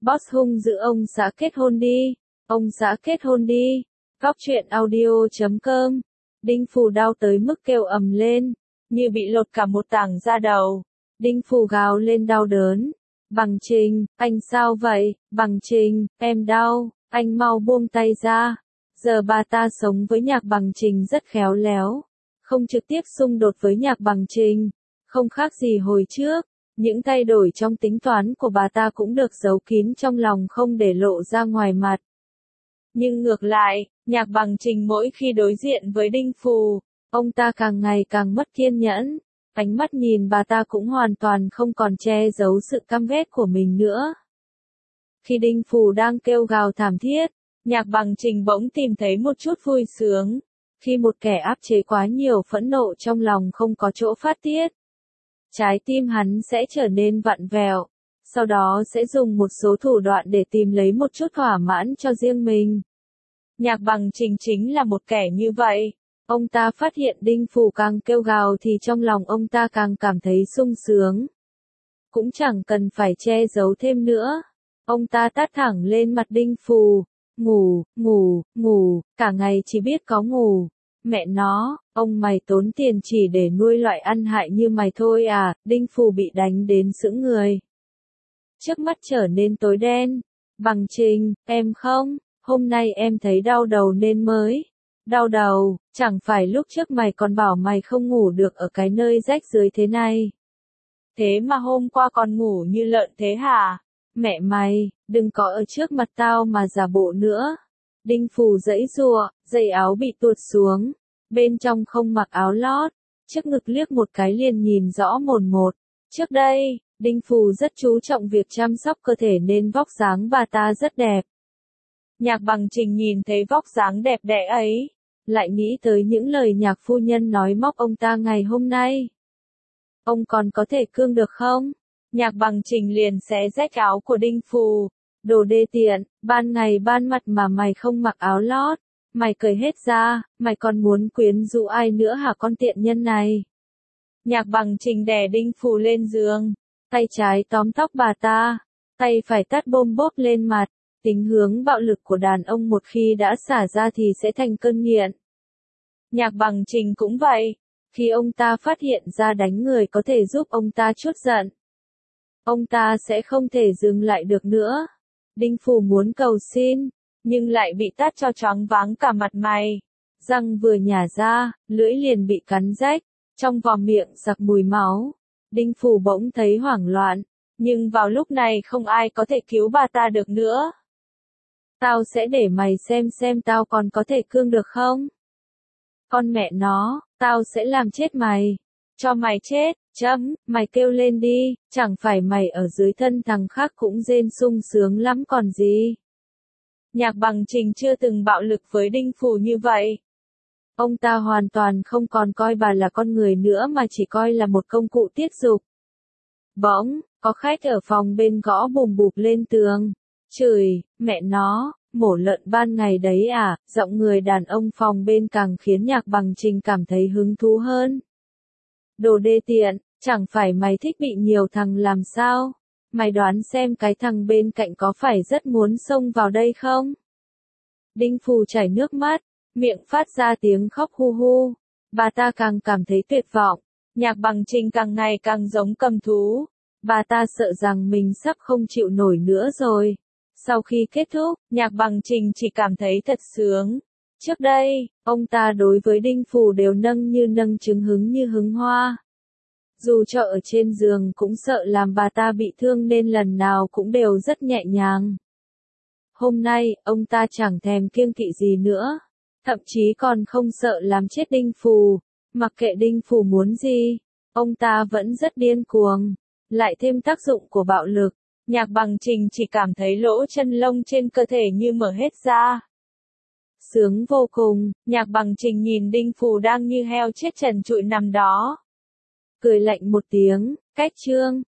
Boss hung dữ ông xã kết hôn đi. Ông xã kết hôn đi. Góc truyện audio.com. Đinh Phù đau tới mức kêu ầm lên, như bị lột cả một tảng da đầu. Đinh Phù gào lên đau đớn. Bằng Trình, anh sao vậy? Bằng Trình, em đau, anh mau buông tay ra. Giờ bà ta sống với Nhạc Bằng Trình rất khéo léo, không trực tiếp xung đột với Nhạc Bằng Trình, không khác gì hồi trước. Những thay đổi trong tính toán của bà ta cũng được giấu kín trong lòng không để lộ ra ngoài mặt. Nhưng ngược lại, Nhạc Bằng Trình mỗi khi đối diện với Đinh Phù, ông ta càng ngày càng mất kiên nhẫn, ánh mắt nhìn bà ta cũng hoàn toàn không còn che giấu sự căm ghét của mình nữa. Khi Đinh Phù đang kêu gào thảm thiết, Nhạc Bằng Trình bỗng tìm thấy một chút vui sướng, khi một kẻ áp chế quá nhiều phẫn nộ trong lòng không có chỗ phát tiết. Trái tim hắn sẽ trở nên vặn vẹo, sau đó sẽ dùng một số thủ đoạn để tìm lấy một chút thỏa mãn cho riêng mình. Nhạc Bằng Trình chính là một kẻ như vậy. Ông ta phát hiện Đinh Phù càng kêu gào thì trong lòng ông ta càng cảm thấy sung sướng. Cũng chẳng cần phải che giấu thêm nữa. Ông ta tát thẳng lên mặt Đinh Phù. Ngủ, ngủ, ngủ, cả ngày chỉ biết có ngủ. Mẹ nó, ông mày tốn tiền chỉ để nuôi loại ăn hại như mày thôi à? Đinh Phù bị đánh đến sững người. Trước mắt trở nên tối đen. Bằng Trình, em không, hôm nay em thấy đau đầu nên mới. Đau đầu, chẳng phải lúc trước mày còn bảo mày không ngủ được ở cái nơi rách dưới thế này. Thế mà hôm qua còn ngủ như lợn thế hả? Mẹ mày, đừng có ở trước mặt tao mà giả bộ nữa. Đinh Phù giãy giụa, dây áo bị tuột xuống, bên trong không mặc áo lót, trước ngực liếc một cái liền nhìn rõ mồn một. Trước đây, Đinh Phù rất chú trọng việc chăm sóc cơ thể nên vóc dáng bà ta rất đẹp. Nhạc Bằng Trình nhìn thấy vóc dáng đẹp đẽ ấy, lại nghĩ tới những lời Nhạc phu nhân nói móc ông ta ngày hôm nay. Ông còn có thể cương được không? Nhạc Bằng Trình liền xé rách áo của Đinh Phù. Đồ đê tiện, ban ngày ban mặt mà mày không mặc áo lót, mày cởi hết ra, mày còn muốn quyến rũ ai nữa hả con tiện nhân này? Nhạc Bằng Trình đè Đinh Phù lên giường, tay trái tóm tóc bà ta, tay phải tát bôm bốp lên mặt. Tính hướng bạo lực của đàn ông một khi đã xả ra thì sẽ thành cơn nghiện. Nhạc Bằng Trình cũng vậy, khi ông ta phát hiện ra đánh người có thể giúp ông ta trút giận, ông ta sẽ không thể dừng lại được nữa. Đinh Phù muốn cầu xin, nhưng lại bị tát cho choáng váng cả mặt mày. Răng vừa nhả ra, lưỡi liền bị cắn rách, trong vòm miệng giặc mùi máu. Đinh Phù bỗng thấy hoảng loạn, nhưng vào lúc này không ai có thể cứu bà ta được nữa. Tao sẽ để mày xem tao còn có thể cương được không? Con mẹ nó, tao sẽ làm chết mày. Cho mày chết, mày kêu lên đi, chẳng phải mày ở dưới thân thằng khác cũng rên sung sướng lắm còn gì. Nhạc Bằng Trình chưa từng bạo lực với Đinh Phù như vậy. Ông ta hoàn toàn không còn coi bà là con người nữa mà chỉ coi là một công cụ tiết dục. Bỗng, có khách ở phòng bên gõ bùm bụp lên tường. Chửi, mẹ nó, mổ lợn ban ngày đấy à? Giọng người đàn ông phòng bên càng khiến Nhạc Bằng Trình cảm thấy hứng thú hơn. Đồ đê tiện, chẳng phải mày thích bị nhiều thằng làm sao? Mày đoán xem cái thằng bên cạnh có phải rất muốn xông vào đây không? Đinh Phù chảy nước mắt, miệng phát ra tiếng khóc hu hu. Bà ta càng cảm thấy tuyệt vọng. Nhạc Bằng Trình càng ngày càng giống cầm thú. Bà ta sợ rằng mình sắp không chịu nổi nữa rồi. Sau khi kết thúc, Nhạc Bằng Trình chỉ cảm thấy thật sướng. Trước đây, ông ta đối với Đinh Phù đều nâng như nâng trứng hứng như hứng hoa. Dù cho ở trên giường cũng sợ làm bà ta bị thương nên lần nào cũng đều rất nhẹ nhàng. Hôm nay, ông ta chẳng thèm kiêng kỵ gì nữa. Thậm chí còn không sợ làm chết Đinh Phù. Mặc kệ Đinh Phù muốn gì, ông ta vẫn rất điên cuồng. Lại thêm tác dụng của bạo lực, Nhạc Bằng Trình chỉ cảm thấy lỗ chân lông trên cơ thể như mở hết ra. Sướng vô cùng, Nhạc Bằng Trình nhìn Đinh Phù đang như heo chết trần trụi nằm đó. Cười lạnh một tiếng, cách chương.